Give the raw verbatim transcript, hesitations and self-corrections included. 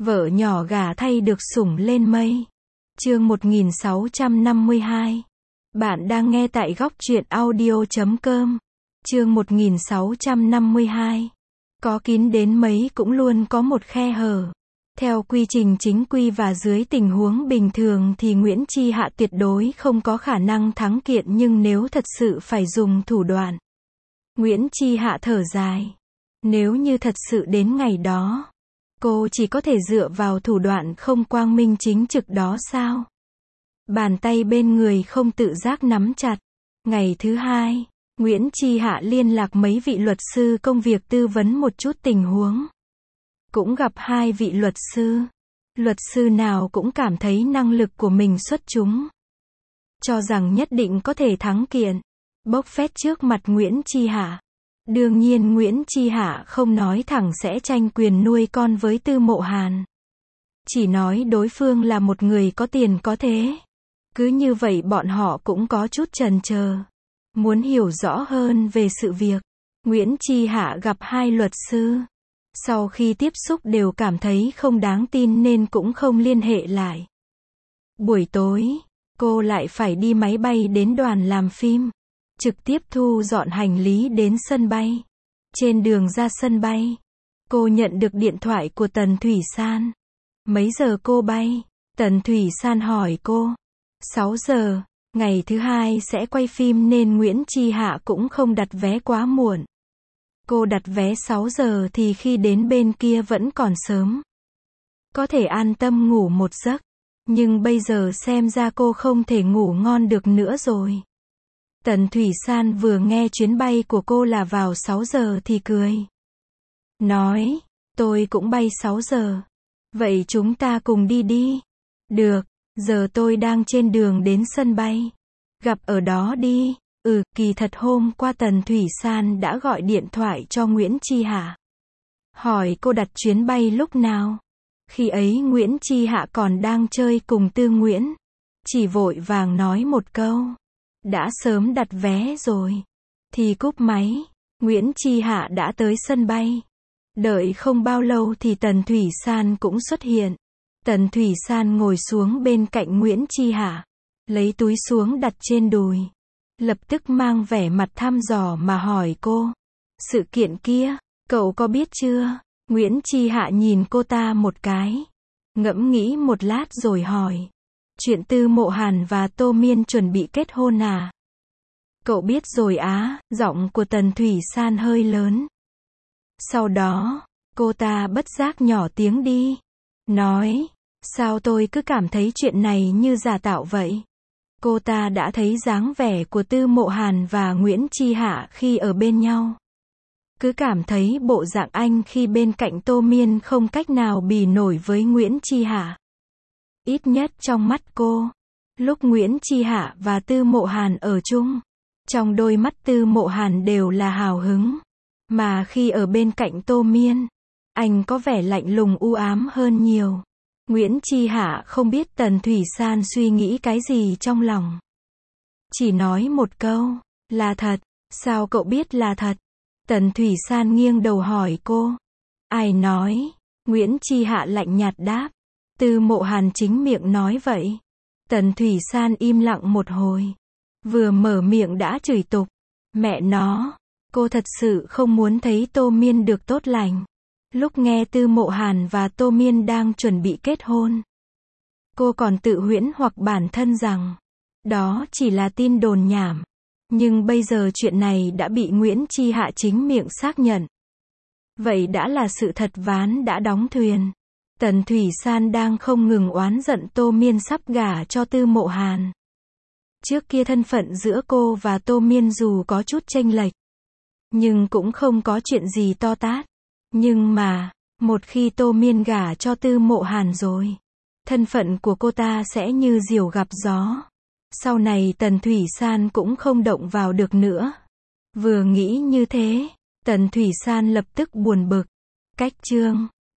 Vợ nhỏ gả thay được sủng lên mây. Chương một nghìn sáu trăm năm mươi hai. Bạn đang nghe tại góc truyện audio chấm com. Chương một nghìn sáu trăm năm mươi hai. Có kín đến mấy cũng luôn có một khe hở. Theo quy trình chính quy và dưới tình huống bình thường thì Nguyễn Chi Hạ tuyệt đối không có khả năng thắng kiện, nhưng nếu thật sự phải dùng thủ đoạn. Nguyễn Chi Hạ thở dài. Nếu như thật sự đến ngày đó, cô chỉ có thể dựa vào thủ đoạn không quang minh chính trực đó sao? Bàn tay bên người không tự giác nắm chặt. Ngày thứ hai, Nguyễn Chi Hạ liên lạc mấy vị luật sư công việc tư vấn một chút tình huống. Cũng gặp hai vị luật sư. Luật sư nào cũng cảm thấy năng lực của mình xuất chúng. Cho rằng nhất định có thể thắng kiện. Bốc phét trước mặt Nguyễn Chi Hạ. Đương nhiên Nguyễn Chi Hạ không nói thẳng sẽ tranh quyền nuôi con với Tư Mộ Hàn. Chỉ nói đối phương là một người có tiền có thế. Cứ như vậy bọn họ cũng có chút chần chờ. Muốn hiểu rõ hơn về sự việc. Nguyễn Chi Hạ gặp hai luật sư. Sau khi tiếp xúc đều cảm thấy không đáng tin nên cũng không liên hệ lại. Buổi tối, cô lại phải đi máy bay đến đoàn làm phim. Trực tiếp thu dọn hành lý đến sân bay. Trên đường ra sân bay, cô nhận được điện thoại của Tần Thủy San. Mấy giờ cô bay? Tần Thủy San hỏi cô. sáu giờ, ngày thứ hai sẽ quay phim nên Nguyễn Chi Hạ cũng không đặt vé quá muộn. Cô đặt vé sáu giờ thì khi đến bên kia vẫn còn sớm. Có thể an tâm ngủ một giấc. Nhưng bây giờ xem ra cô không thể ngủ ngon được nữa rồi. Tần Thủy San vừa nghe chuyến bay của cô là vào sáu giờ thì cười. Nói, tôi cũng bay sáu giờ. Vậy chúng ta cùng đi đi. Được, giờ tôi đang trên đường đến sân bay. Gặp ở đó đi. Ừ, kỳ thật hôm qua Tần Thủy San đã gọi điện thoại cho Nguyễn Chi Hạ. Hỏi cô đặt chuyến bay lúc nào. Khi ấy Nguyễn Chi Hạ còn đang chơi cùng Tư Nguyễn. Chỉ vội vàng nói một câu. Đã sớm đặt vé rồi. Thì cúp máy. Nguyễn Chi Hạ đã tới sân bay. Đợi không bao lâu thì Tần Thủy San cũng xuất hiện. Tần Thủy San ngồi xuống bên cạnh Nguyễn Chi Hạ. Lấy túi xuống đặt trên đùi. Lập tức mang vẻ mặt thăm dò mà hỏi cô. Sự kiện kia, cậu có biết chưa? Nguyễn Chi Hạ nhìn cô ta một cái. Ngẫm nghĩ một lát rồi hỏi. Chuyện Tư Mộ Hàn và Tô Miên chuẩn bị kết hôn à? Cậu biết rồi á, giọng của Tần Thủy San hơi lớn. Sau đó, cô ta bất giác nhỏ tiếng đi. Nói, sao tôi cứ cảm thấy chuyện này như giả tạo vậy? Cô ta đã thấy dáng vẻ của Tư Mộ Hàn và Nguyễn Chi Hạ khi ở bên nhau. Cứ cảm thấy bộ dạng anh khi bên cạnh Tô Miên không cách nào bì nổi với Nguyễn Chi Hạ. Ít nhất trong mắt cô, lúc Nguyễn Chi Hạ và Tư Mộ Hàn ở chung, trong đôi mắt Tư Mộ Hàn đều là hào hứng. Mà khi ở bên cạnh Tô Miên, anh có vẻ lạnh lùng u ám hơn nhiều. Nguyễn Chi Hạ không biết Tần Thủy San suy nghĩ cái gì trong lòng. Chỉ nói một câu, là thật. Sao cậu biết là thật? Tần Thủy San nghiêng đầu hỏi cô. Ai nói? Nguyễn Chi Hạ lạnh nhạt đáp. Tư Mộ Hàn chính miệng nói vậy. Tần Thủy San im lặng một hồi. Vừa mở miệng đã chửi tục. Mẹ nó, cô thật sự không muốn thấy Tô Miên được tốt lành. Lúc nghe Tư Mộ Hàn và Tô Miên đang chuẩn bị kết hôn, cô còn tự huyễn hoặc bản thân rằng đó chỉ là tin đồn nhảm. Nhưng bây giờ chuyện này đã bị Nguyễn Chi Hạ chính miệng xác nhận. Vậy đã là sự thật, ván đã đóng thuyền. Tần Thủy San đang không ngừng oán giận Tô Miên sắp gả cho Tư Mộ Hàn. Trước kia thân phận giữa cô và Tô Miên dù có chút chênh lệch, nhưng cũng không có chuyện gì to tát. Nhưng mà, một khi Tô Miên gả cho Tư Mộ Hàn rồi, thân phận của cô ta sẽ như diều gặp gió. Sau này Tần Thủy San cũng không động vào được nữa. Vừa nghĩ như thế, Tần Thủy San lập tức buồn bực. Cách chương